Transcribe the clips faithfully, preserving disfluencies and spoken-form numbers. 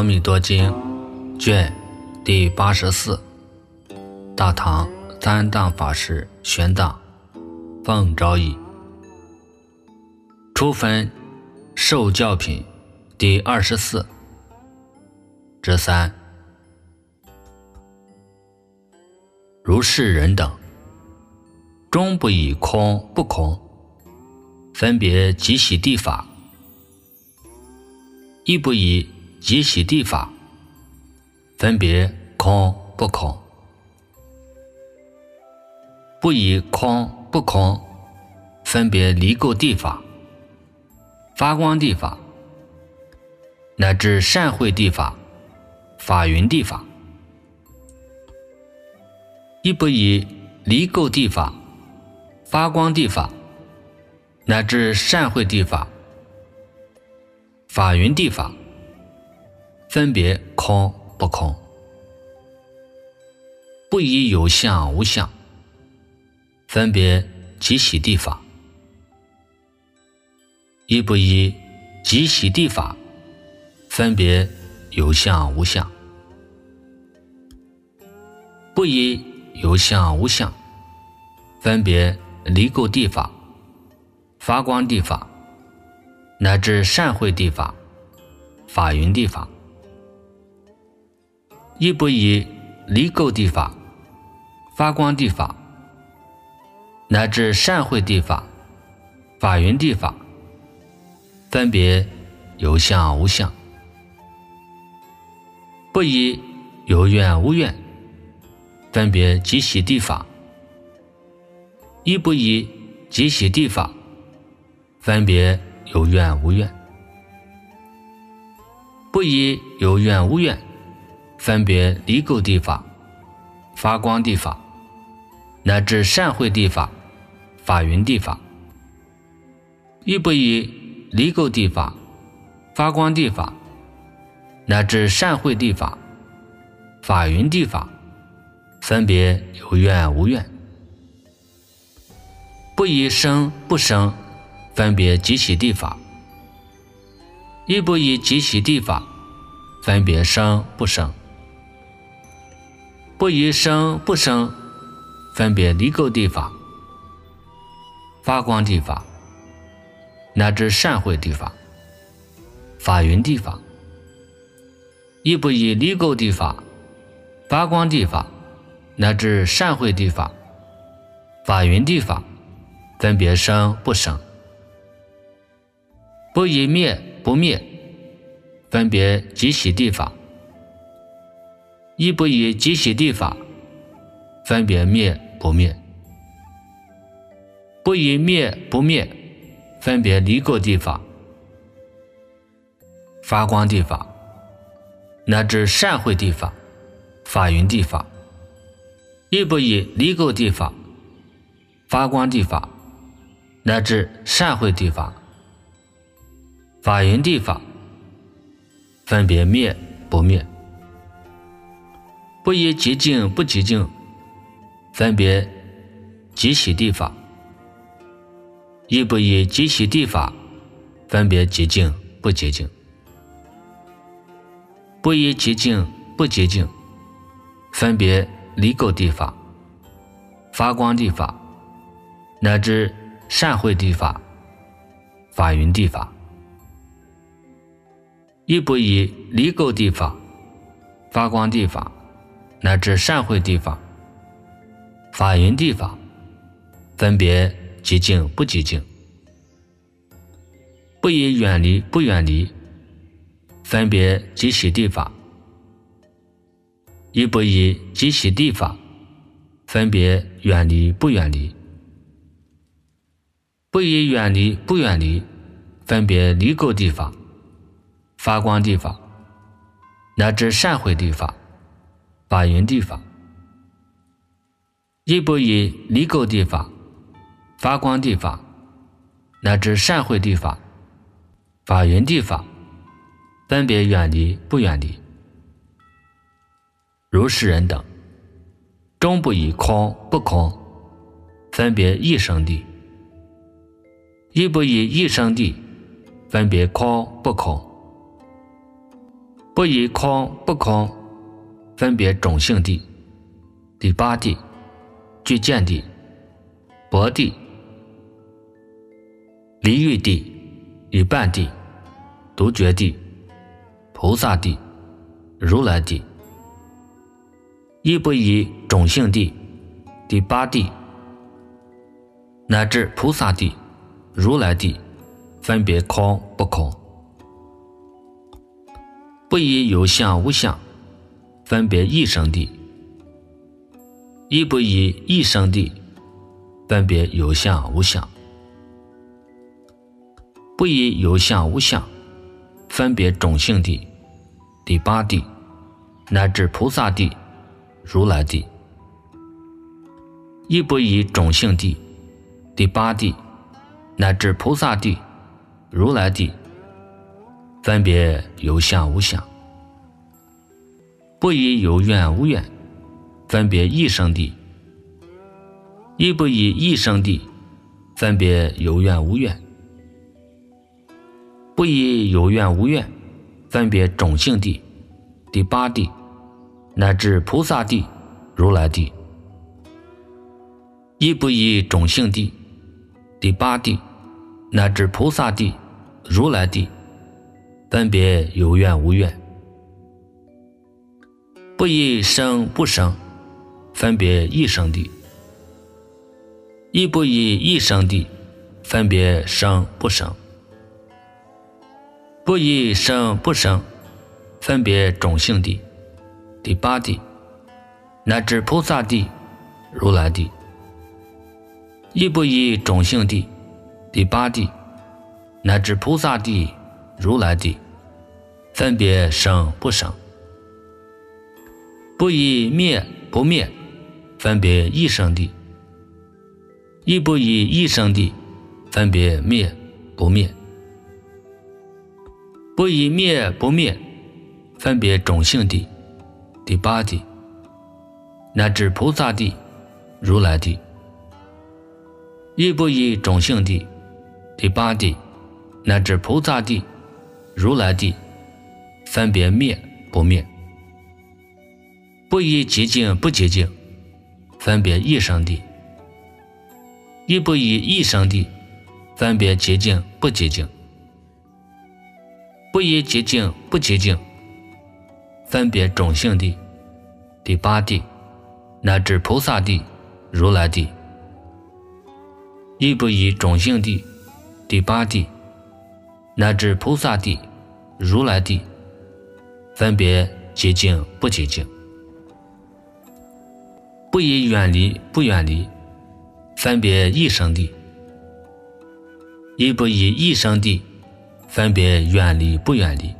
阿弥陀经卷第八十四，大唐三藏法师玄奘奉诏译。初分受教品第二十四之三。如是人等，终不以空不空分别即喜地法，亦不以即喜地法分别空不空，不以空不空分别离垢地法、发光地法，乃至善慧地法、法云地法，亦不以离垢地法、发光地法，乃至善慧地法、法云地法分别空不空，不以有相无相分别即喜地法，亦不以即喜地法分别有相无相，不以有相无相分别离垢地法、发光地法，乃至善慧地法、法云地法，亦不以离垢地法、发光地法，乃至善慧地法、法云地法分别有相无相，不以有愿无愿分别即喜地法，亦不以即喜地法分别有愿无愿，不以有愿无愿分别离垢地法、发光地法，乃至善慧地法、法云地法，亦不以离垢地法、发光地法，乃至善慧地法、法云地法分别有愿无愿，不以生不生分别即喜地法，亦不以即喜地法分别生不生，不以生不生分别离垢地法、发光地法，乃至善慧地法、法云地法，亦不以离垢地法、发光地法，乃至善慧地法、法云地法分别生不生，不以灭不灭分别即喜地法，亦不以即喜地法分别灭不灭，不以灭不灭分别离垢地法、发光地法，乃至善慧地法、法云地法，亦不以离垢地法、发光地法，乃至善慧地法、法云地法分别灭不灭，不以极净不极净分别即喜地法，亦不以即喜地法分别极净不极净，不以极净不极净分别离垢地法、发光地法，乃至善慧地法、法云地法，亦不以离垢地法、发光地法，乃至善慧地法、法云地法分别极净不极净，不以远离不远离分别即喜地法，亦不以即喜地法分别远离不远离，不以远离不远离分别离垢地法、发光地法，乃至善慧地法、法云地法，亦不以离垢地法、发光地法，乃至善慧地法、法云地法分别远离不远离。如是人等，终不以空不空分别一生地，亦不以一生地分别空不空， 不以空不空分别种性地。第八地，具见地、薄地、离欲地、与伴地、独觉地、菩萨地、如来地。亦不以种性地。第八地乃至菩萨地、如来地分别空不空。不以有相无相分别异生地。亦不以异生地分别有相无相。不以有相无相分别种性地。第八地乃至菩萨地、如来地。亦不以种性地。第八地乃至菩萨地、如来地分别有相无相。不以有愿无愿分别异生地。亦不以异生地分别有愿无愿。不以有愿无愿分别种性地。第八地乃至菩萨地、如来地。亦不以种性地。第八地乃至菩萨地、如来地分别有愿无愿。不以生不生分别异生地。亦不以异生地分别生不生。不以生不生分别种性地。第八地乃至菩萨地、如来地。亦不以种性地。第八地乃至菩萨地、如来地分别生不生。不以灭不灭分别异生地。亦不以异生地分别灭不灭。不以灭不灭分别种性地。第八地乃至菩萨地、如来地。亦不以种性地。第八地乃至菩萨地、如来地分别灭不灭。不以极净不极净分别异生地。亦不以异生地分别极净不极净。不以极净不极净分别种性地。第八地乃至菩萨地、如来地。亦不以种性地。第八地乃至菩萨地、如来地分别极净不极净。不以远离不远离分别异生地。亦不以异生地分别远离不远离。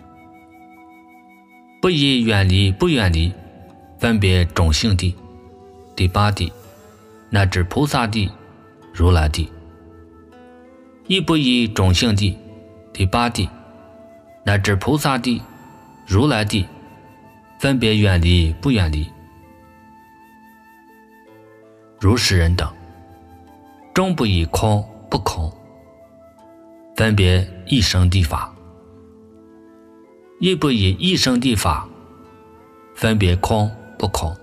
不以远离不远离分别种性地。第八地乃至菩萨地、如来地。亦不以种性地。第八地乃至菩萨地、如来地分别远离不远离。如是人等终不以空不空分别异生地法。亦不以异生地法分别空不空。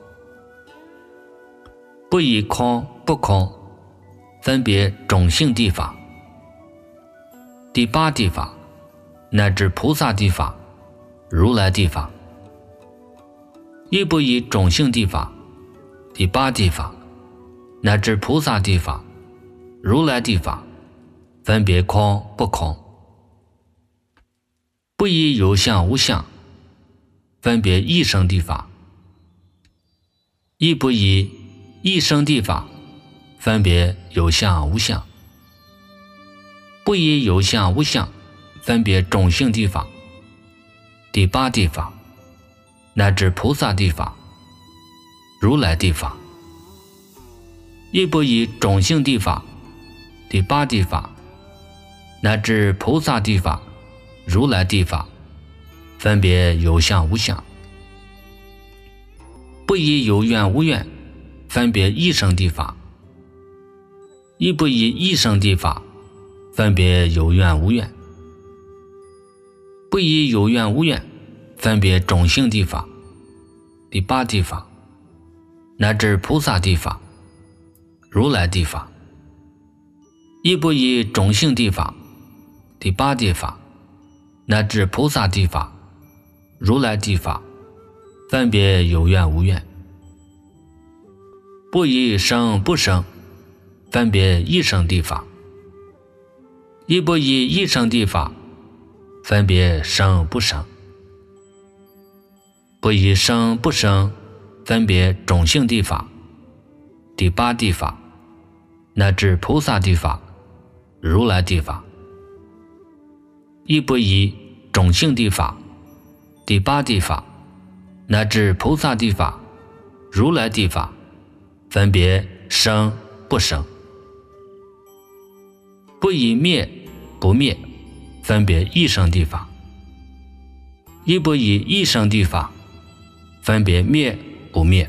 不以空不空分别种性地法。第八地法乃至菩萨地法、如来地法。亦不以种性地法。第八地法乃至菩萨地法、如来地法分别空不空。不以有相无相分别异生地法。亦不以异生地法分别有相无相。不以有相无相分别种性地法。第八地法乃至菩萨地法、如来地法。亦不以种性地法。第八地法乃至菩萨地法、如来地法分别有相无相。不以有愿无愿分别异生地法。亦不以异生地法分别有愿无愿。不以有愿无愿分别种性地法、第八地法，乃至菩萨地法、如来地法。亦不以种性地法、第八地法，乃至菩萨地法、如来地法，分别有愿无愿。不以生不生，分别一生地法。亦不以一生地法，分别生不生。不以生不生，分别种性地法、第八地法，乃至菩萨地法、如来地法。亦不以种性地法、第八地法，乃至菩萨地法、如来地法，分别生不生。不以灭不灭，分别一生地法。亦不以一生地法，分别灭不灭。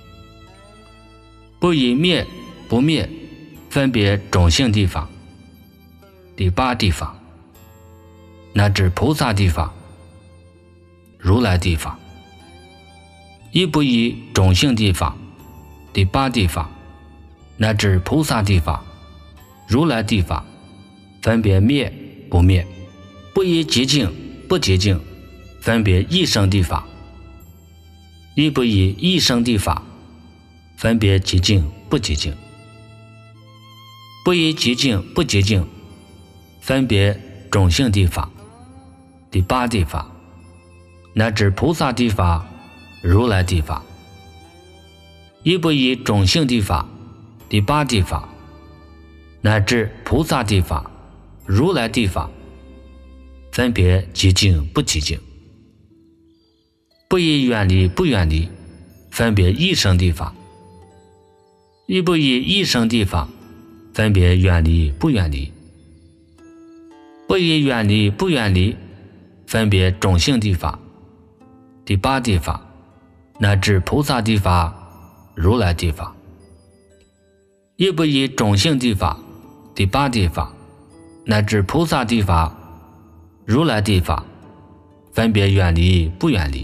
不以灭不灭，分别种性地法、第八地法，乃至菩萨地法、如来地法。亦不以种性地法、第八地法，乃至菩萨地法、如来地法，分别灭不灭。不以极净不极净，分别一生地法。亦不以一生地法，分别极净不极净。不以极净不极净，分别种性地法、第八地法，乃至菩萨地法、如来地法。亦不以种性地法、第八地法，乃至菩萨地法、如来地法，分别极净不极净。不以远离不远离，分别一生地法。亦不以一生地法，分别远离不远离。不以远离不远离，分别种性地法、第八地法，乃至菩萨地法、如来地法。亦不以种性地法、第八地法，乃至菩萨地法、如来地法，分别远离不远离。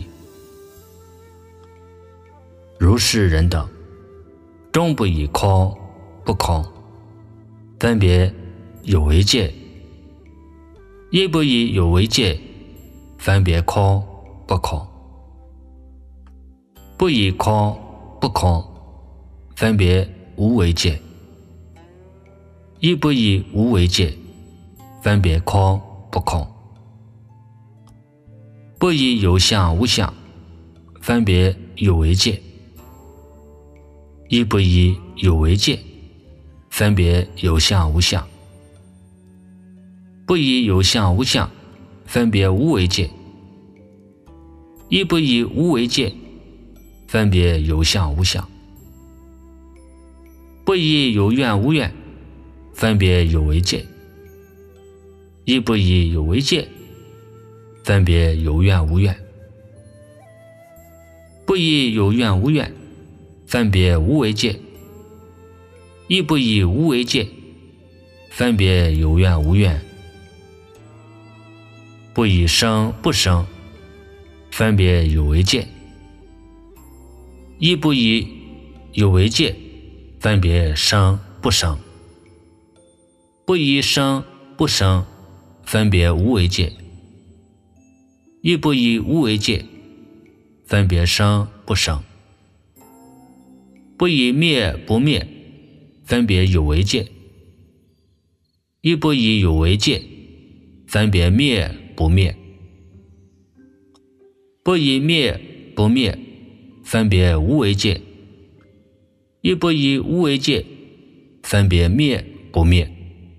如是人等，终不以空不空，分别有为界；亦不以有为界，分别空不空。不以空不空，分别无为界；亦不以无为界，分别空不空。不以有相无相，分别有为界；亦不以有为界，分别有相无相。不以有相无相，分别无为界；亦不以无为界，分别有相无相。不以有愿无愿，分别有为界；亦不以有为界，分别有愿无愿。不以有愿无愿，分别无为界；亦不以无为界，分别有愿无愿。不以生不生，分别有为界；亦不以有为界，分别生不生。不以生不生，分别无为界；亦不以无为界，分别生不生。不以灭不灭，分别有为界；亦不以有为界，分别灭不灭。不以灭不灭，分别无为界；亦不以无为界，分别灭不灭。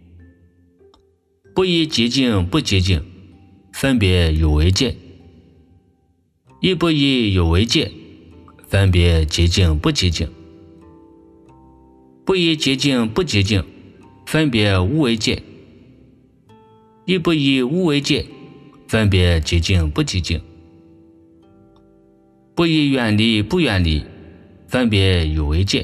不以极净不极净，分别有为界；亦不以有为界，分别极净不极净。不以极净不极净，分别无为界；亦不以无为界，分别极净不极净。不以远离不远离，分别有为界；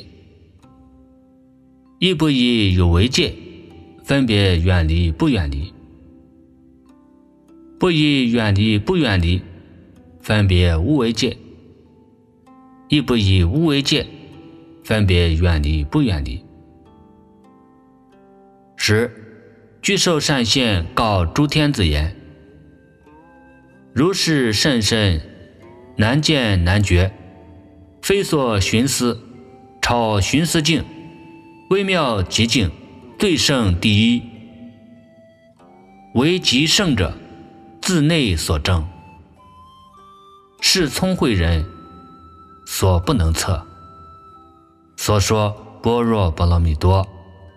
亦不以有为界，分别远离不远离。不以远离不远离， 分别无为界，亦不以无为界分别远离不远离。十，具受善现告诸天子言：如是甚深，难见难觉，非所寻思，超寻思境，微妙极境，最胜第一。为极胜者，自内所证，是聪慧人所不能测。所说般若波罗蜜多，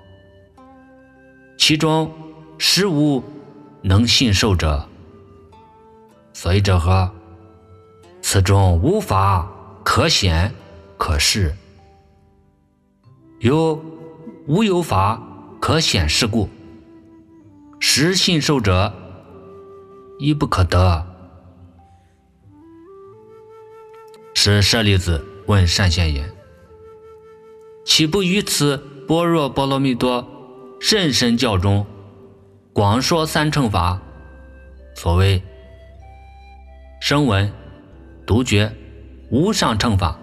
其中实无能信受者。所以者何？此中无法可显可示，有无有法可显示故，实信受者亦不可得。是舍利子问善现言：岂不于此般若波罗蜜多甚深教中广说三乘法？所谓声闻、独觉、无上乘法，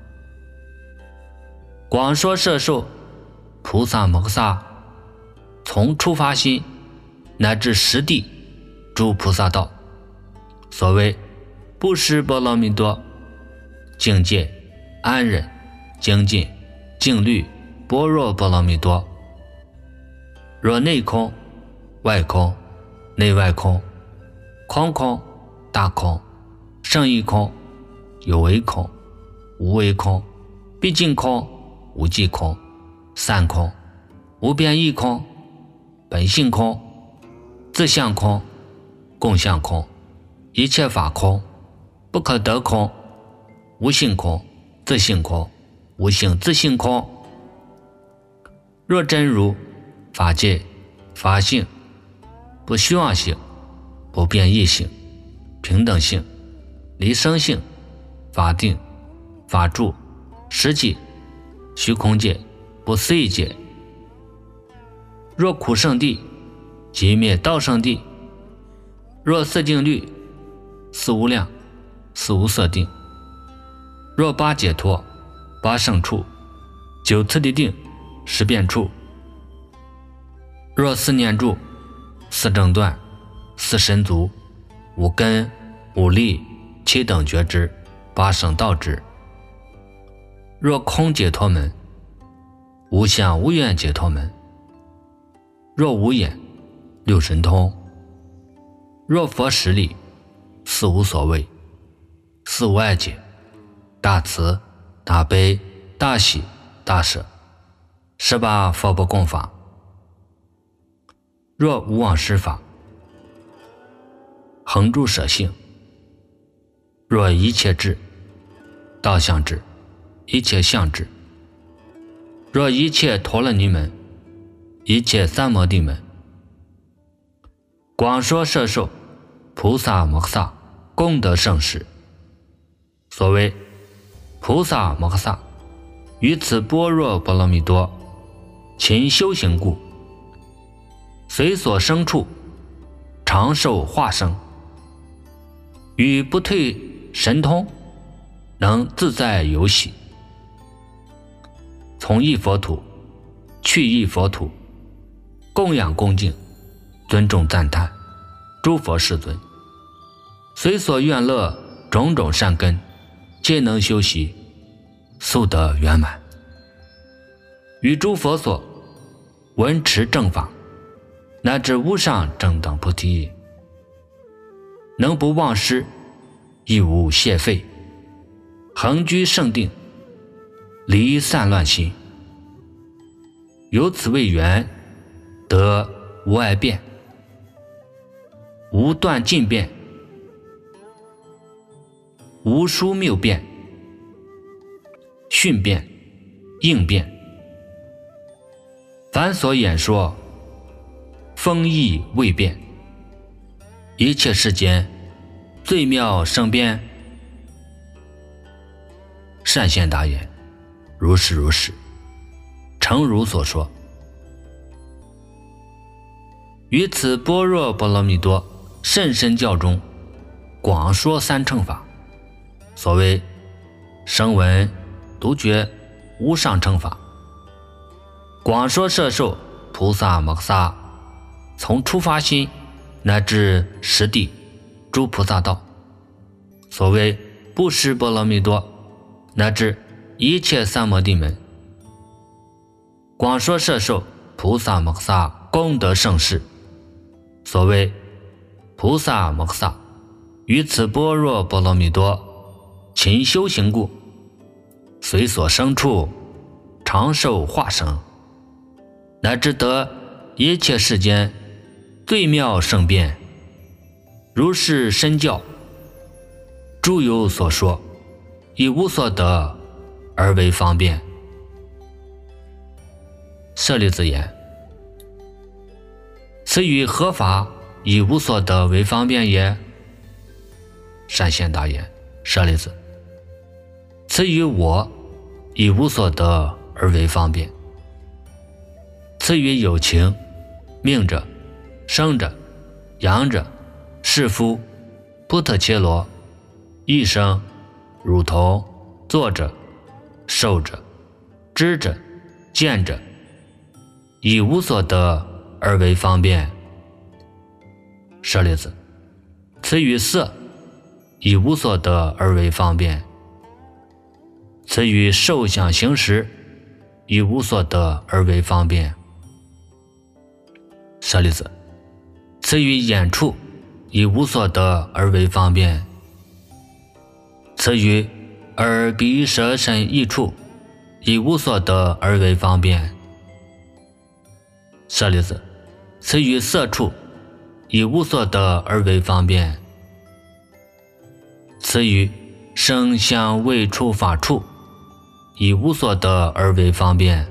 广说摄受菩萨摩诃萨从初发心乃至实地诸菩萨道。所谓布施波罗蜜多、境界、安忍、精进、静虑般若波罗蜜多。若内空、外空、内外空、空空、大空、胜义空、有为空、无为空、毕竟空、无际空、散空、无边义空、本性空、自相空、共相空、一切法空、不可得空、无性空、自性空、无性自性空。若真如法界、法性、不虚妄性、不变异性、平等性、离生性、法定、法住、实际、虚空界、不思议界。若苦圣地、即灭道圣地。若四定律、四无量、四无色定。若八解脱、八胜处、九次第定、十变处。若四念住、四正断、四神足、五根、五力、七等觉知、八圣道知。若空解脱门、无相无愿解脱门。若无眼、六神通。若佛实力、四无所谓、四无碍解、大慈、大悲、大喜、大舍，十八佛不共法。若无妄施法，恒住舍性。若一切智、道相智、一切相智。若一切陀罗尼门、一切三摩地门。广说摄受菩萨摩诃萨功德盛世。所谓菩萨摩诃萨于此般若波罗蜜多勤修行故，随所生处长寿化生，与不退神通，能自在游喜。从一佛土去一佛土，供养恭敬，尊重赞叹诸佛世尊，随所愿乐种种善根，皆能修习，速得圆满。于诸佛所闻持正法，乃至无上正等菩提，能不忘失，亦无懈废，恒居圣定，离散乱心。由此为缘，得无碍变，无断尽变，无殊谬变，训变、应变。凡所演说，风义未变，一切世间最妙生变。善现答言：如是如是，诚如所说。于此般若波罗蜜多甚深教中，广说三乘法， 所谓声闻独觉无上乘法，广说摄受菩萨摩诃萨从初发心乃至十地诸菩萨道，所谓布施波罗蜜多乃至一切三摩地门，广说摄受菩萨摩诃萨功德盛世，所谓菩萨摩诃萨于此般若波罗蜜多勤修行故，随所生处长寿化生，乃至得一切世间最妙胜辩，如是身教，诸有所说，以无所得而为方便。舍利子言：此与何法以无所得为方便也？善现答言：舍利子，此与我以无所得而为方便。此与有情、命者、生者、养者、士夫、波特切罗、医生、乳头、作者、受者、知者、见者，以无所得而为方便。舍利子，此与色以无所得而为方便。此与受想行识以无所得而为方便。舍利子，此与眼处以无所得而为方便。此与耳鼻舌身意处以无所得而为方便。舍利子，此与色处以无所得而为方便。此与声香味触法处以无所得而为方便。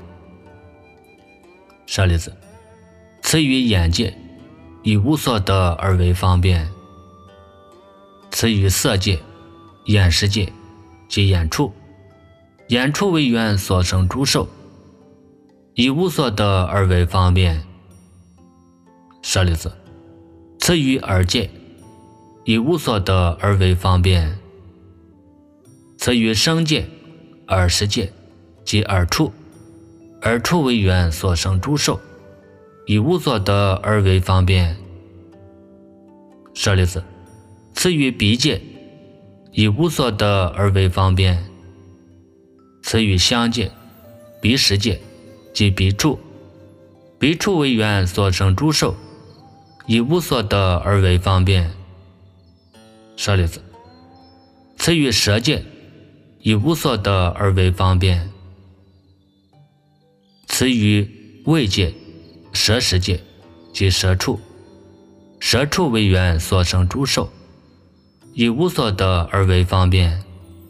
舍利子，此与眼界以无所得而为方便。此与色界、眼识界及眼处，眼处为缘所生诸受，以无所得而为方便。舍利子，此与耳界以无所得而为方便。此与声界、耳识界及耳处，耳处为缘所生诸受，以无所得而为方便。舍利子，此与鼻界以无所得而为方便。此与香界、鼻识界及鼻处，鼻处为缘所生诸受，以无所得而为方便。舍利子，此与舌界以无所得而为方便。此与味界、舌识界及舌处，舌处为缘所生诸受，以无所得而为方便。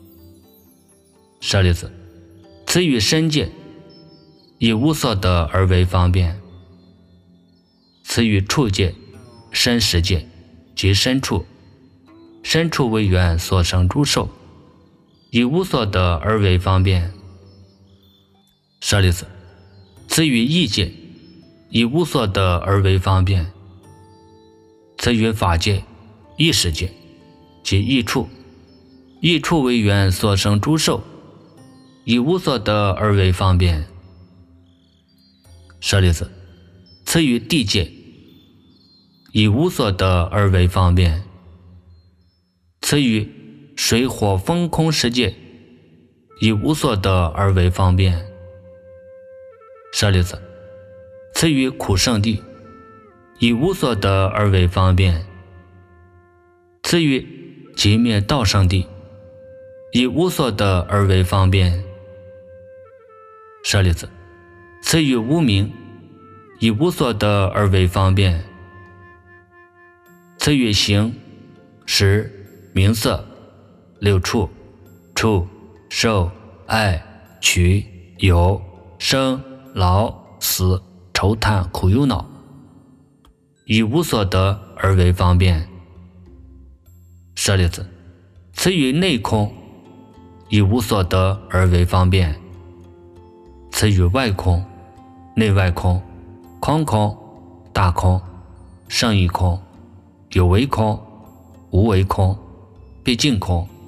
舍利子，此与身界以无所得而为方便。此与触界、身识界及身处，身处为缘所生诸受，以无所得而为方便。舍利子，此与意界以无所得而为方便。此与法界、意识界及意处，意处为缘所生诸受，以无所得而为方便。舍利子，此与地界以无所得而为方便。此与水火风空世界以无所得而为方便。舍利子，此与苦圣地以无所得而为方便。此与极灭道圣地以无所得而为方便。舍利子，此与无明以无所得而为方便。此与形、识、名色、六处、触、受、爱、取、有、生、老、死、愁叹苦忧恼，以无所得而为方便。舍利子，此与内空以无所得而为方便。此与外空、内外空、空空、大空、胜义空、有为空、无为空、毕竟空、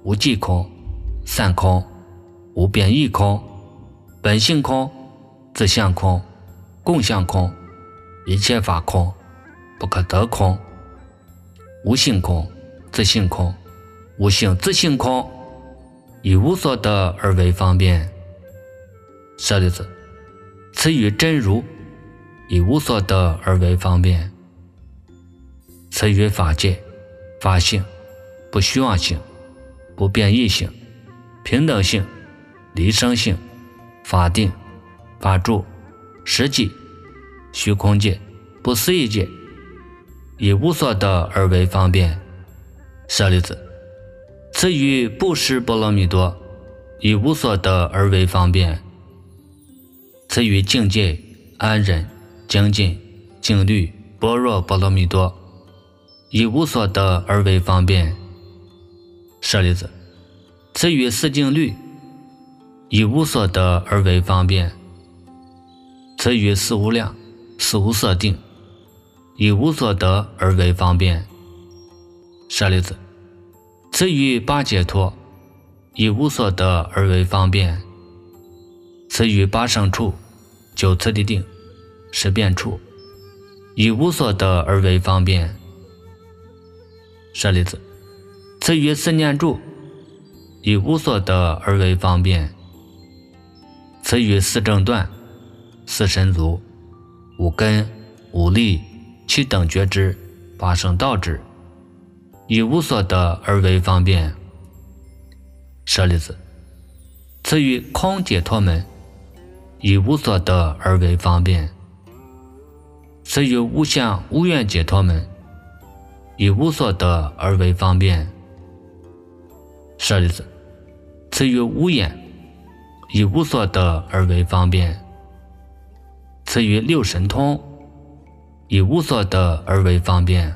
无际空、散空、无变异空、本性空、自相空、共相空、一切法空、不可得空、无性空、自性空、无性自性空，以无所得而为方便。舍利子，此与真如，以无所得而为方便。此与法界、法性、不虚妄性、不变异性、平等性、离生性、法定、法住、实际、虚空界、不思议界，以无所得而为方便。舍利子，此与布施波罗蜜多，以无所得而为方便。此与境界、安忍、精进、静虑、般若波罗蜜多，以无所得而为方便。舍利子，此与四静虑，以无所得而为方便。此与四无量、四无色定，以无所得而为方便。舍利子，此与八解脱，以无所得而为方便。此与八胜处、九次第定、十变处，以无所得而为方便。舍利子，此与四念住，以无所得而为方便。此与四正断、四神足、五根、五力、七等觉支、八圣道支，以无所得而为方便。舍利子，此与空解脱门，以无所得而为方便。此与无相无愿解脱门，以无所得而为方便。舍利子，此与无眼，以无所得而为方便。此与六神通，以无所得而为方便。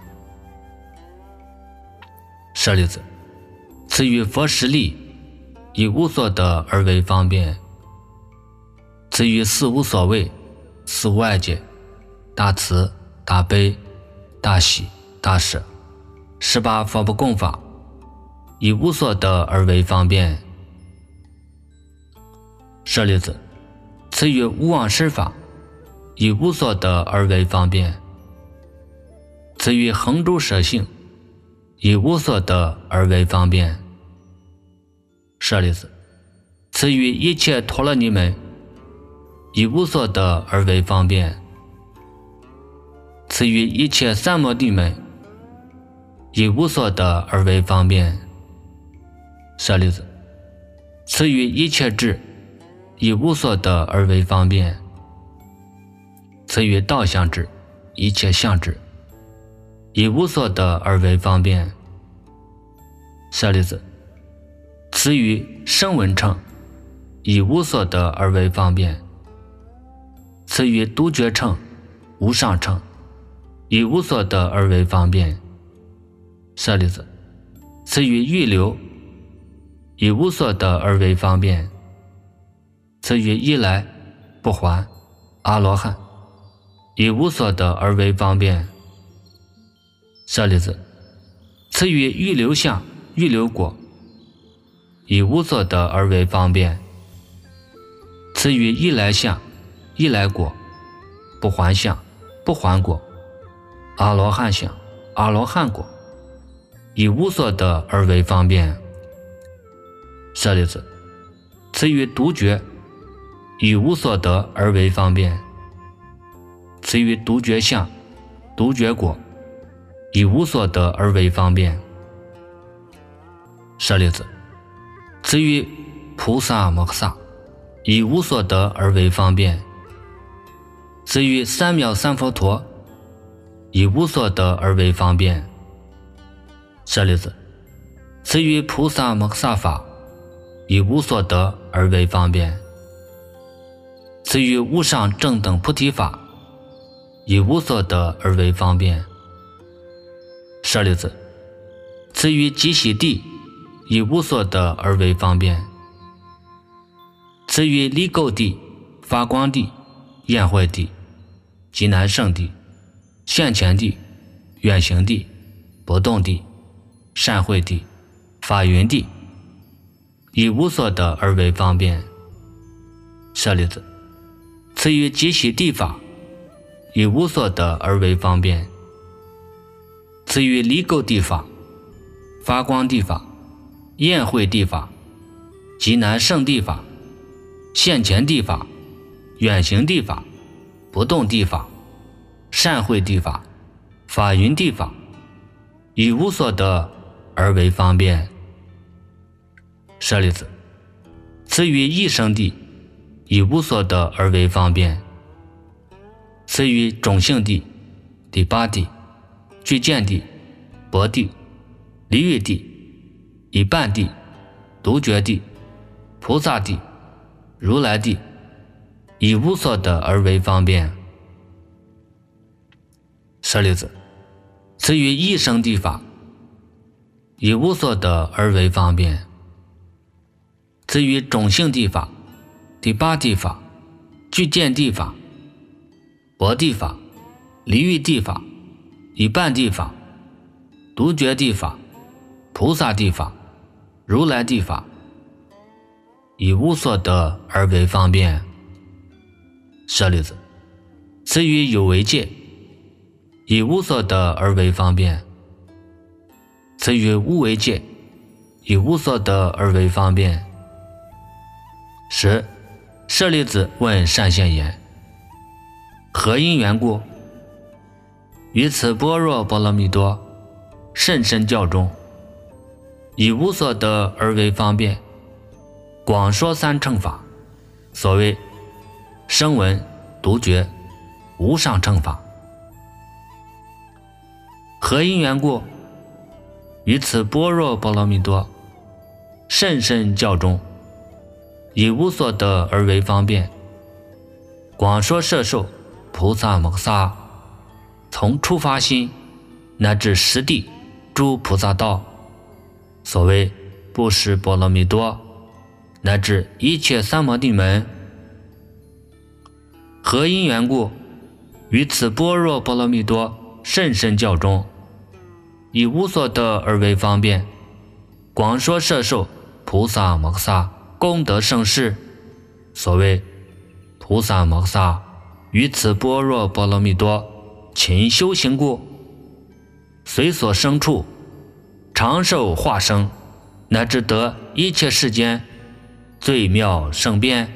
舍利子，此与佛实力，以无所得而为方便。此与四无所谓、四无碍界、大慈、大悲、大喜、大舍、十八佛不共法，以无所得而为方便。舍利子，此与无妄施法，以无所得而为方便。此与恒诸舍性，以无所得而为方便。舍利子，此与一切陀罗尼门，以无所得而为方便。此与一切三摩地门，以无所得而为方便。舍利子，此与一切智，以无所得而为方便。此与道相智、一切相智，以无所得而为方便。舍利子，此与声闻乘，以无所得而为方便。此与独觉乘、无上乘，以无所得而为方便。舍利子，此与欲流，以无所得而为方便。此与一来不还阿罗汉，以无所得而为方便。舍利子，此与欲流相、欲流果，以无所得而为方便。此与一来相、一来果、不还相、不还果、阿罗汉相、阿罗汉果，以无所得而为方便。舍利子，此与独觉，以无所得而为方便。此与独觉相、独觉果，以无所得而为方便。舍利子，此与菩萨摩诃萨，以无所得而为方便。此与三藐三佛陀，以无所得而为方便。舍利子，此与菩萨摩诃萨法，以无所得而为方便。此与无上正等菩提法，以无所得而为方便。舍利子，此与极喜地，以无所得而为方便。此与离垢地、发光地、焰慧地、极难胜地、现前地、远行地、不动地、善慧地、法云地， 以无所得而为方便。舍利子，此于极喜地法，以无所得而为方便。此于离垢地法、发光地法、宴会地法、极难胜地法、现前地法、远行地法、不动地法、善会地法、法云地法，以无所得而为方便。舍利子，此于异生地，以无所得而为方便。此于种性地、第八地、具见地、薄地、离欲地、以半地、独觉地、菩萨地、如来地，以无所得而为方便。舍利子，此于异生地法，以无所得而为方便。此于种性地法、第八地法、具见地法、薄地法、离欲地法、以半地法、独觉地法、菩萨地法、如来地法，以无所得而为方便。舍利子，此于有为界，以无所得而为方便。此于无为界，以无所得而为方便。十，舍利子问善现言：何因缘故？于此般若波罗蜜多甚深教中，以无所得而为方便，广说三乘法，所谓声闻、独觉、无上乘法。何因缘故？于此般若波罗蜜多甚深教中，以无所得而为方便，广说摄受菩萨摩诃萨从初发心乃至十地诸菩萨道，所谓布施波罗蜜多乃至一切三摩地门。何因缘故？于此般若波罗蜜多甚深教中，以无所得而为方便，广说摄受菩萨摩诃萨功德盛世，所谓菩萨摩诃萨于此般若波罗蜜多勤修行故，随所生处长寿化生，乃至得一切世间最妙胜辩。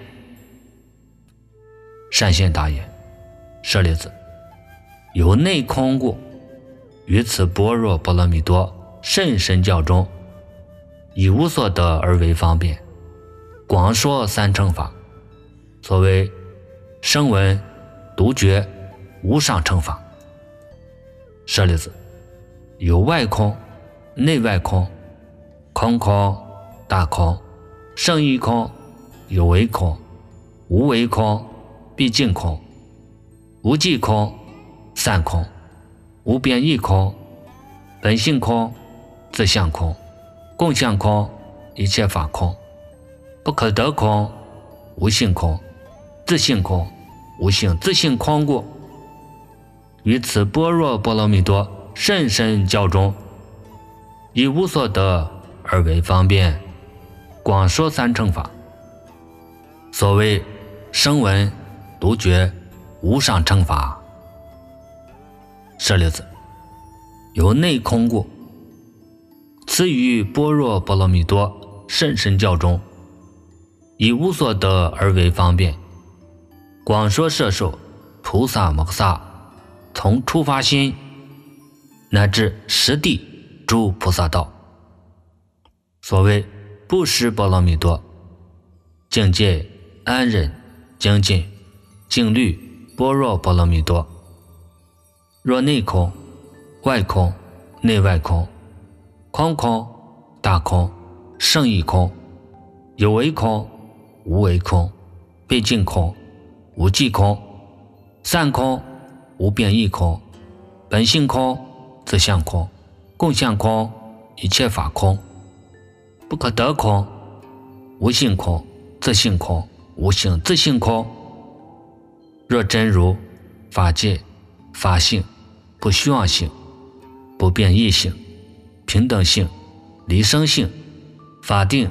善现答言：舍利子，由内空故，于此般若波罗蜜多甚深教中，以无所得而为方便，广说三乘法，所谓声闻、独觉、无上乘法。舍利子，有外空、内外空、空空、大空、胜义空、有为空、无为空、毕竟空、无记空、散空、无变异空、本性空、自相空、共相空、一切法空、不可得空、无性空、自性空、无性自性空故，于此般若波罗蜜多甚深教中，以无所得而为方便，广说三乘法，所谓声闻、独觉、无上乘法。舍利子，由内空故，此于般若波罗蜜多甚深教中，以无所得而为方便，广说摄受菩萨摩诃萨从初发心乃至十地诸菩萨道，所谓布施波罗蜜多境界安忍精进静虑般若波罗蜜多。若内空、外空、内外空、空空、大空、胜义空、有为空、无为空、毕竟空、无记空、散空、无变异空、本性空、自相空、共相空、一切法空、不可得空、无性空、自性空、无性自性空。若真如、法界、法性、不虚妄性、不变异性、平等性、离生性、法定、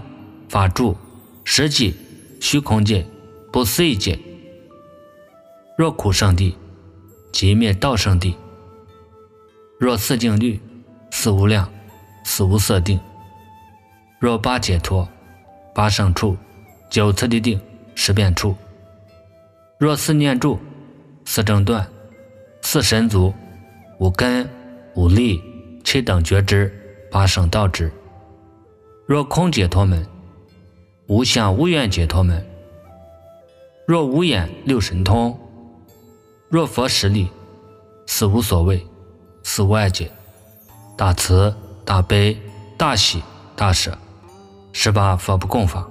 法住、实际、虚空界、不思议界。若苦圣地，即灭道圣地。若四净律、四无量、四无色定。若八解脱、八胜处、九次第定、十变处。若四念住、四正断、四神足、五根、五力、七等觉知、八圣道支。若空解脱门、无相无愿解脱门。若无眼六神通。若佛实力，四无所谓、四无碍解、大慈、大悲、大喜、大舍，十八佛不共法。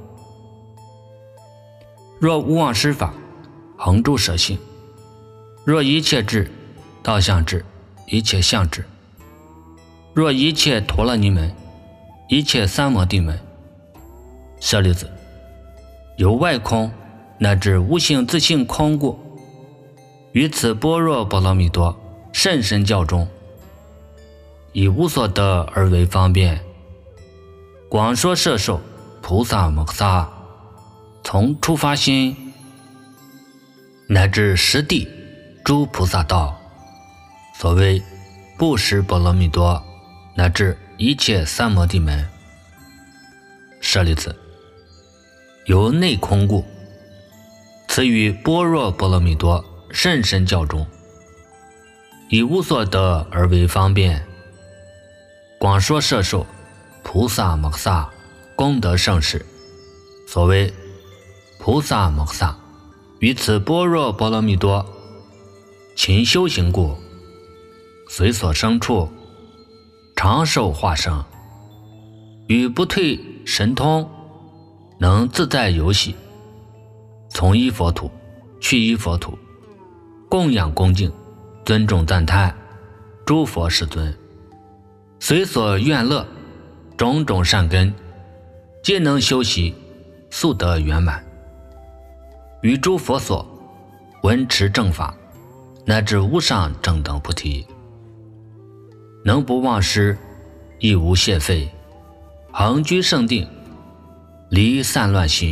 若无妄施法，恒住舍性。若一切智、道相智、一切相智。若一切陀罗尼门、一切三摩地门。舍利子，由外空乃至无性自性空故，于此般若波罗蜜多甚深教中，以无所得而为方便，广说摄受菩萨摩诃萨，从初发心乃至十地诸菩萨道，所谓布施波罗蜜多乃至一切三摩地门。舍利子，由内空故，此于般若波罗蜜多甚深教中，以无所得而为方便，广说摄受菩萨摩诃萨功德盛世，所谓菩萨摩诃萨于此般若波罗蜜多勤修行故，随所生处长寿化生，与不退神通，能自在游戏，从依佛土去依佛土，供养恭敬尊重赞叹诸佛世尊，随所愿乐种种善根，皆能修习速得圆满，于诸佛所闻持正法，乃至无上正等菩提，能不忘失，亦无懈废，恒居圣定，离散乱心。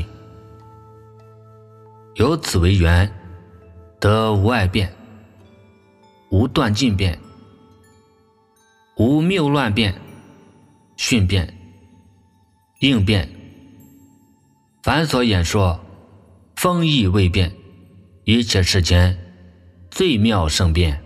由此为缘，得无碍变，无断尽变，无谬乱变、训变、应变，凡所演说风义未变，一切世间最妙胜变。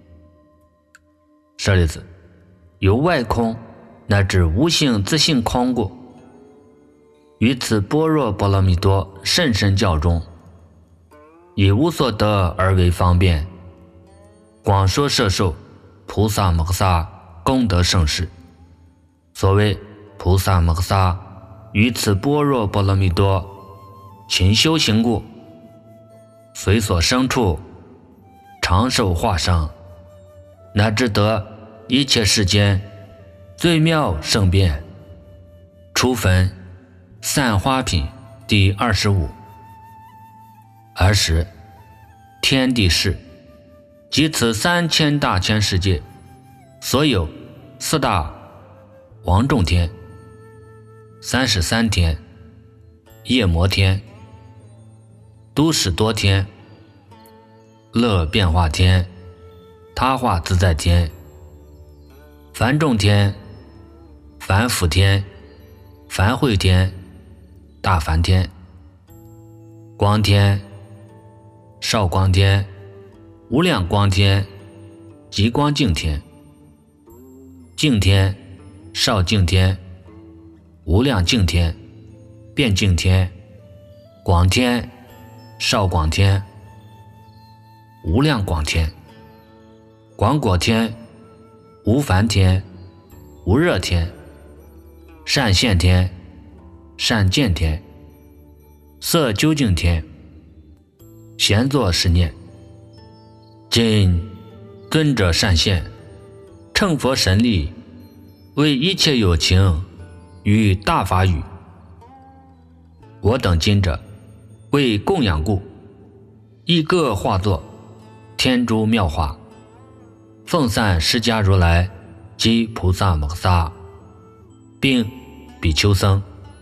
舍利子，由外空乃至无性自性空故，于此般若波罗蜜多甚深教中，以无所得而为方便，广说摄受菩萨摩诃萨功德盛世，所谓菩萨摩诃萨于此般若波罗蜜多勤修行故，随所生处长寿化生，乃至得一切世间最妙胜变。初分散花品第二十五。尔时天地世及此三千大千世界所有四大王众天、三十三天、夜摩天、都史多天、乐变化天、他化自在天、梵众天、梵辅天、梵会天、大梵天、光天、少光天、无量光天、极光净天、净天、少净天、无量净天、变净天、广天、少广天、无量广天、广果天、无烦天、无热天、善现天、善见天、色究竟天。闲坐十念，今尊者善现，乘佛神力，为一切有情与大法语。我等今者为供养故，亦各化作天诸妙化，奉散释迦如来及菩萨摩诃萨，并比丘僧、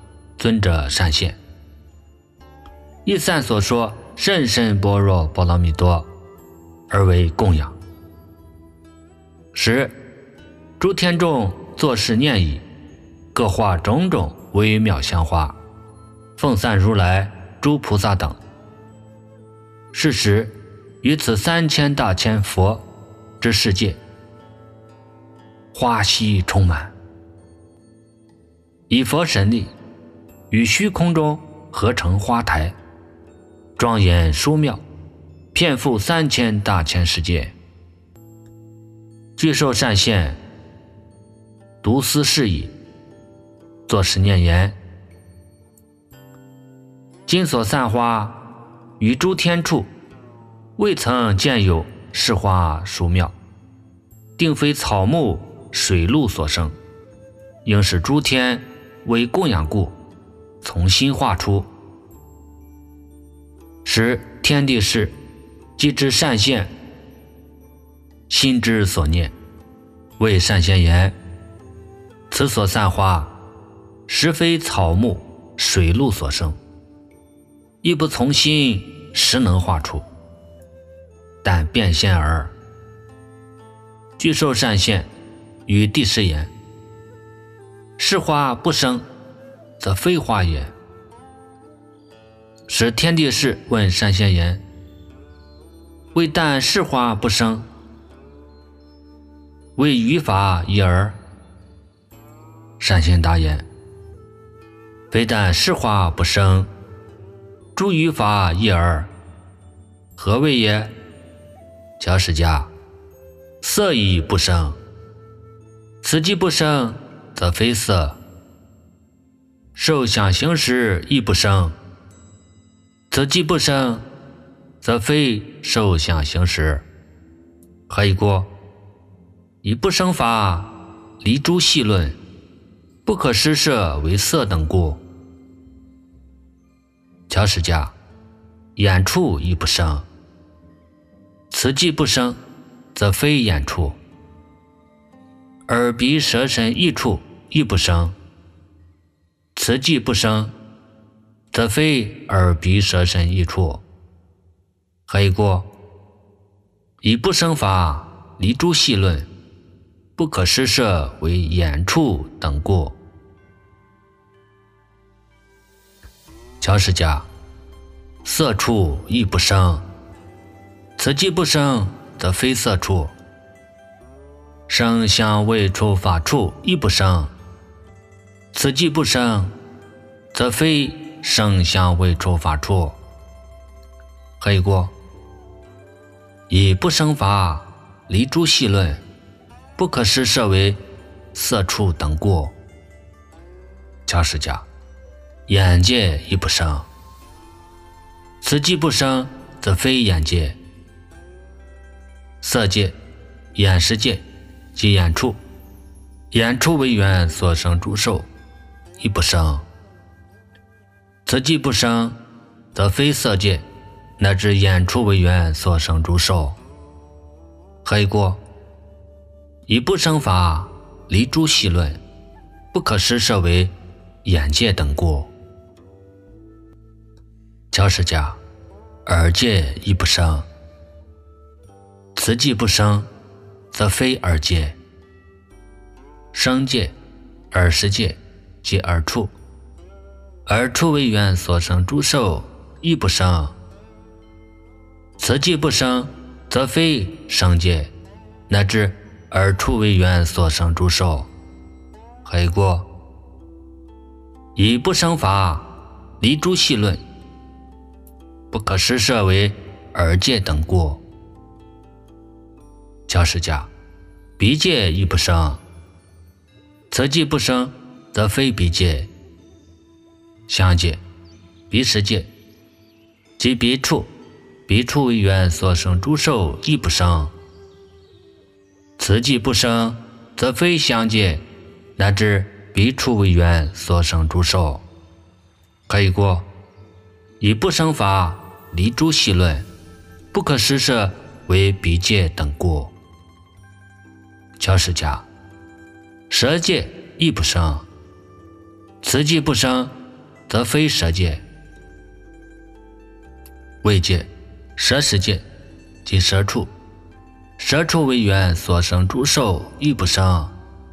尊者善现。一三所说甚深般若波罗蜜多而为供养。十诸天众作是念已，各化种种微妙香花，奉散如来诸菩萨等。是时于此三千大千佛之世界，花溪充满，以佛神力于虚空中合成花台，庄严殊妙，遍覆三千大千世界。具受善现，独思是已，作是念言：今所散花于诸天处，未曾见有是花殊妙，定非草木水陆所生，应是诸天为供养故，从心化出。使天地事即知善现，心之所念，为善现言：此所散花，实非草木水陆所生，亦不从心实能化出，但变现耳。具受善现于第十言：是花不生，则非花也。使天地事问善现言：为但是花不生，为于法一耳。善现答言：非但是花不生，诸于法一耳，何谓也？教释迦：色亦不生，此即不生，则非色；受想行识亦不生，此即不生，则非受想行识。何以故？以不生法离诸细论，不可施设为色等故。教释迦：眼处亦不生，此即不生，则非眼处；耳鼻舌身意处亦不生，此即不生，则非耳鼻舌身意处。何以故？以不生法离诸细论，不可施设为眼处等故。教释迦：色处亦不生，此即不生，则非色处；声香味触法处亦不生，此即不生，则非声香味触法处。何以故？以不生法离诸细论，不可施设为色处等故。教释迦：眼界亦不生，此即不生，则非眼界；色界、眼识界即眼处，眼处为缘所生诸受，亦不生，此即不生，则非色界，乃至眼处为缘所生诸受。何以故？以不生法离诸细论，不可施设为眼界等故。教释迦：耳界亦不生，此即不生，则非耳界；声界、耳识界即耳处，耳处为缘所生诸受，亦不生，此即不生，则非声界，乃至耳处为缘所生诸受。何以故？以不生法离诸细论，不可施设为耳界等故。教释迦：鼻界亦不生，此即不生，则非鼻界；香界、鼻识界即鼻处，鼻处为缘所生诸受，亦不生，此即不生，则非香界，乃至鼻处为缘所生诸受。何以故？以不生法离诸细论，不可施设为鼻界等故。教释迦：舌界亦不生，此即不生， 则非舍界。为界，舍世界，即舍处。舍处为缘所生诸受，亦不生。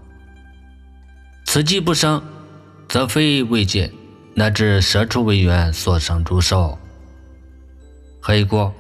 此即不生，则非为界，乃至舍处为缘所生诸受。何以故？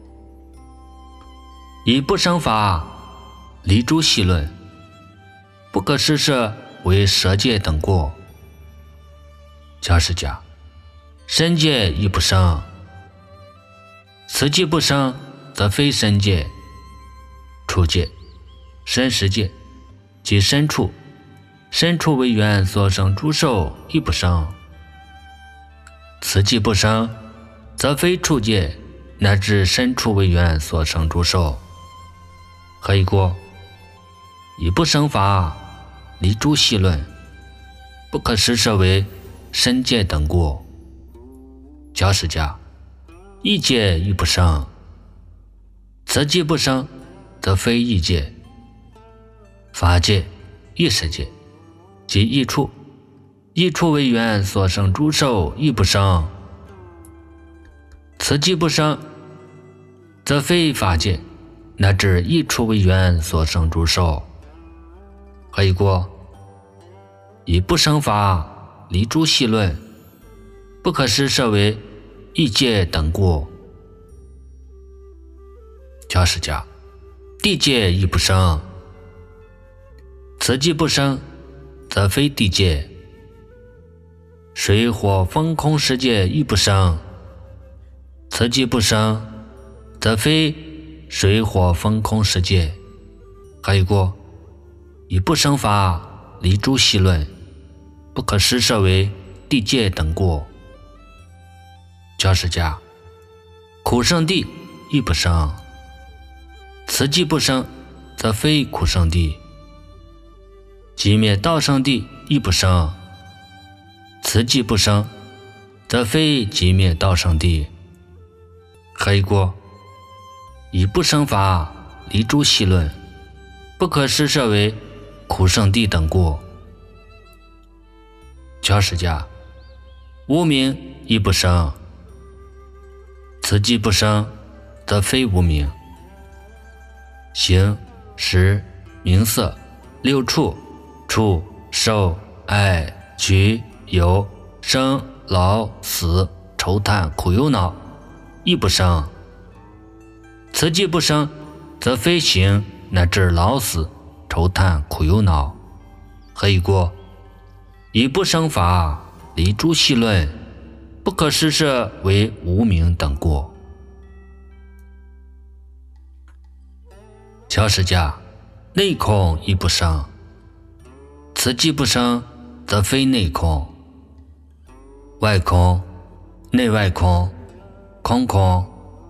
以不生法离诸细论，不可施设为舍界等过。假使假，身界亦不生。此即不生，则非身界。处界，身识界，即身处。身处为缘所生诸受，亦不生。此即不生，则非处界，乃至身处为缘所生诸受。何以故？以不生法离诸细论，不可施设为身界等过。假使假，异界亦不生。此即不生，则非异界。法界，异识界，即异处。异处为缘所生诸受，亦不生。此即不生，则非法界，乃至异处为缘所生诸受。何以故？以不生法离诸细论，不可施设为异界等过。假使假，地界亦不生。此即不生，则非地界。水火风空世界亦不生。此即不生，则非水火风空世界。何以故？以不生法离诸细论，不可施设为地界等过。假使假，苦圣地亦不生。此即不生，则非苦圣地。寂灭道圣地亦不生。此即不生，则非寂灭道圣地。何以故？以不生法离诸细论，不可施设为苦圣地等过。假使假，无明亦不生。此即不生，则非无明。形、识、名色、六处、触、受、爱、觉、有、生、老、死、愁叹、苦忧恼，亦不生。此即不生，则非形，乃至老死、愁叹、苦忧恼。何以故？以不生法离诸细论，不可施设为无明等过。假使假，内空亦不生。此即不生，则非内空。外空、内外空、空空、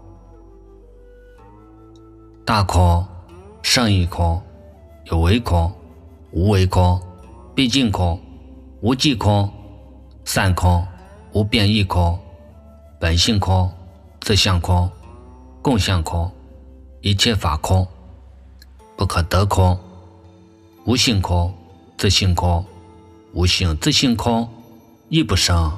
大空、胜义空、有为空、无为空、毕竟空、无记空、散空、无变异空、本性空、自相空、共相空、一切法空、不可得空、无性空、自性空、无性自性空，亦不生。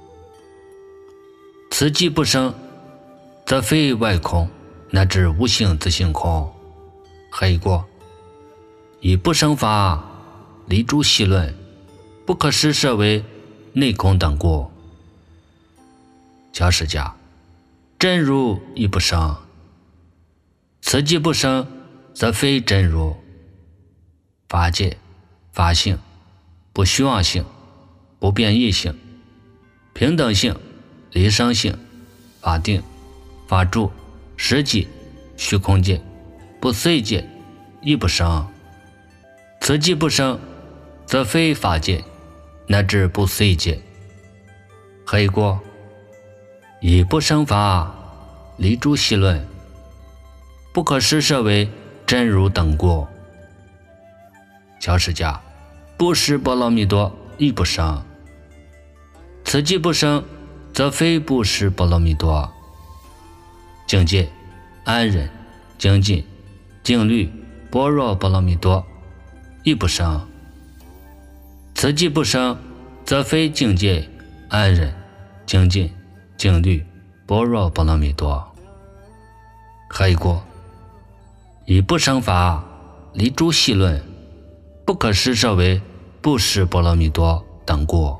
此即不生，则非外空，乃至无性自性空。何以故？以不生法离诸细论，不可施设为内空等过。假使假，真如亦不生。此即不生，则非真如。法界、法性、不虚妄性、不变异性、平等性、离生性、法定、法住、实际、虚空界、不碎界，亦不生。此即不生，则非法界，乃至不碎界。何以故？以不生法离诸细论，不可施设为真如等过。假使假，不识波罗蜜多亦不生。此即不生，则非不识波罗蜜多。境界、安忍、精进、静虑、般若波罗蜜多亦不生。此即不生，则非境界、安忍、 精进、净律、般若波罗蜜多。何以故？以不生法离诸细论，不可施设为不施波罗蜜多等故。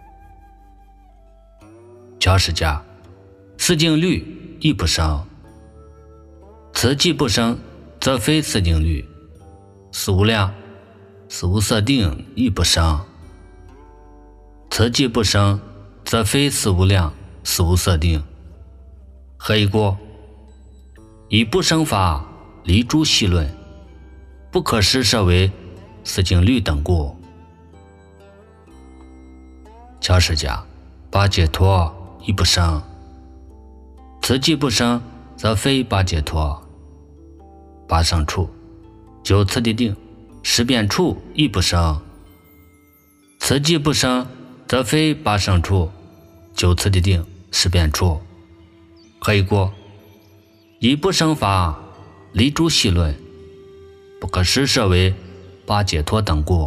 教释家，四境律亦不生，此既不生，则非四境律。四无量、四无色定亦不生，此既不生，则非四无量、四无色定。何以故？以不生法离诸细论，不可施设为四境律等故。教释家，八解脱亦不生，此既不生，则非八解脱。八胜处、九次第定、十变处亦不生，此既不生，则非八胜处、九次第定、十变处。何以故？以不生法离诸细论，不可施设为八解脱等故。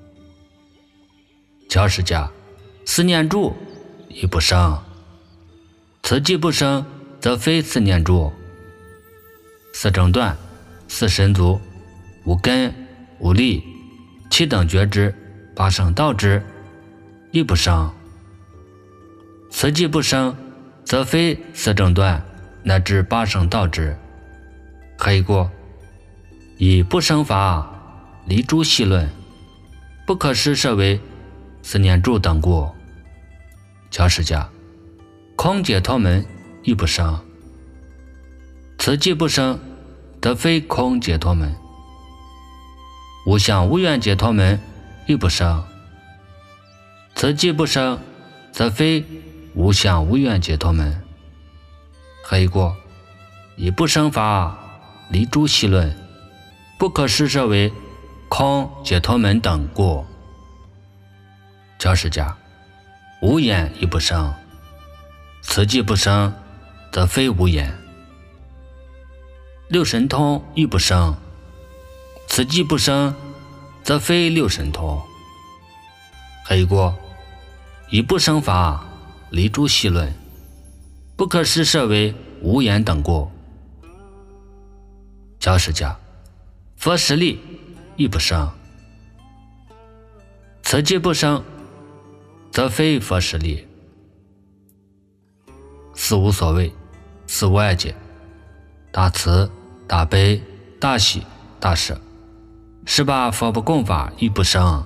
教释家，四念住亦不生，此既不生，则非四念住。四正断、四神足、五根、五力、七等觉知、八圣道知亦不生，此既不生，则非四正断乃至八圣道知。何以故？以不生法离诸细论，不可施设为四念住等故。教释家，空解脱门亦不生，此既不生，则非空解脱门。无相无愿解脱门亦不生，此既不生，则非无相无愿解脱门。何以故？以不生法离诸细论，不可施设为空解脱门等故。教释家，无眼亦不生，此既不生，则非无眼。六神通亦不生，此既不生，则非六神通。何以故？以不生法离诸细论，不可施设为无眼等故。教释家，佛实力亦不生，此既不生，则非佛实力。四无所谓、四无碍解、大慈、大悲、大喜、大舍，十八佛不共法亦不生，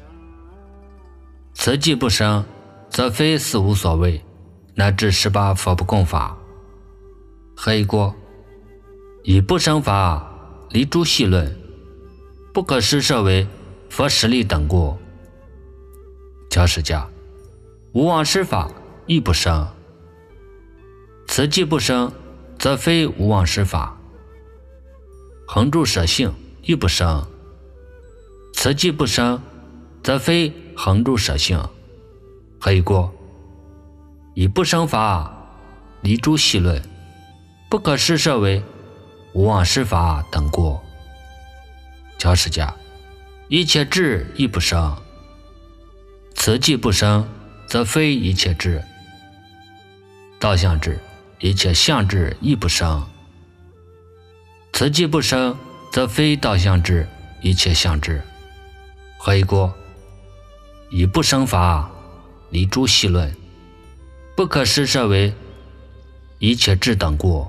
此既不生，则非四无所谓乃至十八佛不共法。何以故？以不生法离诸细论，不可施设为佛实力等故。教释家，无妄施法亦不生，此既不生，则非无妄施法。恒住舍性亦不生，此既不生，则非恒住舍性。何以故？以不生法离诸细论，不可施设为无妄施法等故。教释家，一切智亦不生，此既不生，则非一切智。道相智、一切相智亦不生，此既不生，则非道相智、一切相智。何以故？以不生法离诸细论，不可施设为一切智等故。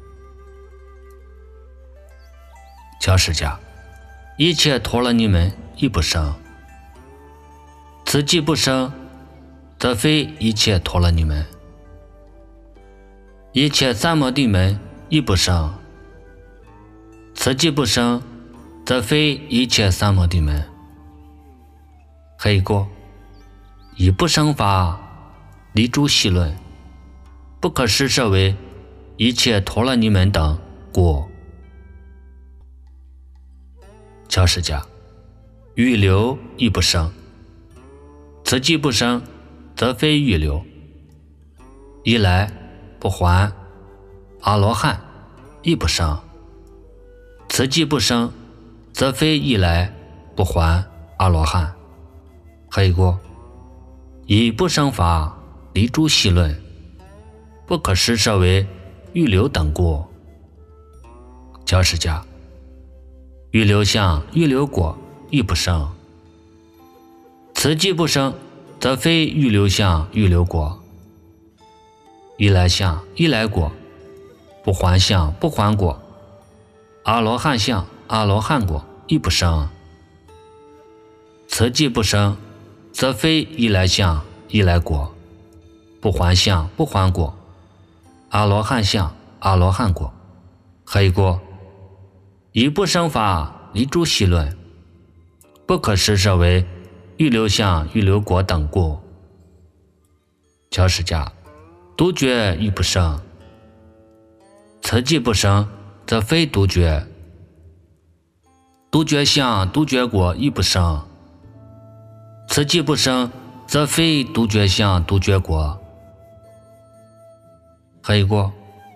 教释家，一切陀罗尼门亦不生，此既不生，则非一切陀罗尼门。一切三摩地门亦不生，此既不生，则非一切三摩地门。何以故？以不生法离诸细论，不可施设为一切陀罗尼门等故。教释家，欲流亦不生，此既不生，则非欲流。一来不还，阿罗汉亦不生，此既不生，则非一来不还阿罗汉。何以故？以不生法离诸细论，不可施设为预流等故。教释家，预流相、预流果亦不生。此既不生，则非预流相、预流果。一来相、一来果，不还相、不还果。阿罗汉相、阿罗汉果亦不生。此既不生，则非一来相、一来果，不还相、不还果。阿罗汉相、阿罗汉果，何以故？以不生法离诸细论，不可施设为预流相、预流果等故。教释家，独觉亦不生。此既不生，则非独觉。独觉相、独觉果亦不生。此既不生，则非独觉相、独觉果。何以故？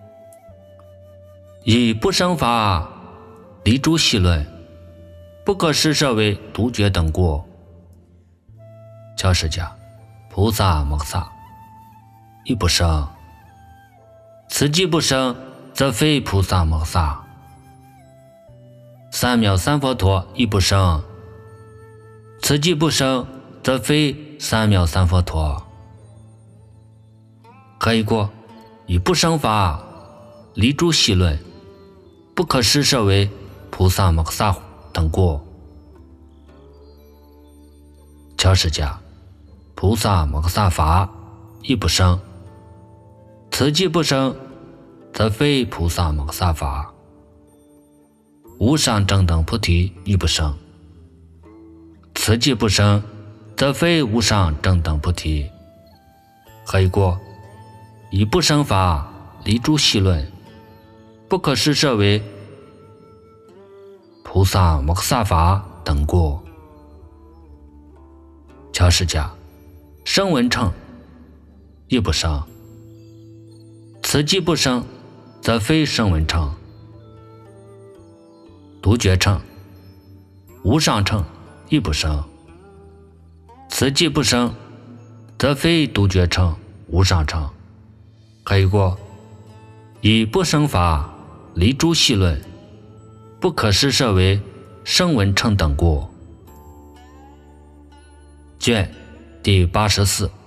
以不生法离诸细论，不可施设为独觉等故。教释家，菩萨摩萨亦不生。此既不生，则非菩萨摩萨。三藐三佛陀亦不生。此既不生，则非三藐三佛陀。何以故？以不生法离诸细论，不可施设为菩萨摩萨等故。教释家，菩萨摩萨法亦不生。此既不生，则非菩萨摩萨法。无上正等菩提亦不生。此既不生，则非无上正等菩提。何以故？以不生法离诸细论，不可施设为菩萨摩萨法等故。教释家，声闻乘亦不生。此既不生，则非声闻乘。独觉乘、无上乘亦不生。此既不生，则非独觉乘、无上乘。何以故？以不生法离诸细论，不可施设为声闻乘等故。卷第八十四。